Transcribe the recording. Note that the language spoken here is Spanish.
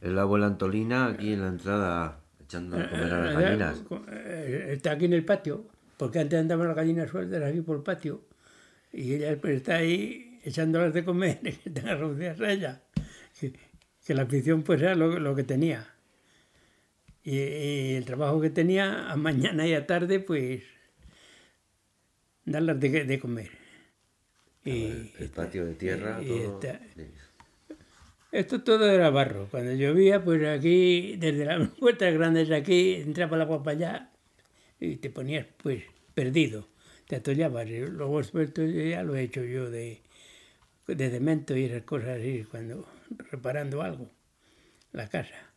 Es la abuela Antolina aquí en la entrada echando de comer a las gallinas. Está aquí en el patio, porque antes andaban las gallinas sueltas aquí por el patio, y ella pues, está ahí echándolas de comer, que están arrocidas a ella. Que la afición pues era lo que tenía. Y el trabajo que tenía a mañana y a tarde, pues darlas de comer. El patio de tierra, y todo. Sí. esto todo era barro. Cuando llovía, pues aquí, desde las puertas grandes de aquí, entraba el agua para allá y te ponías pues perdido. Te atollabas. Y luego esto ya lo he hecho yo de cemento y esas cosas así, cuando reparando algo, la casa.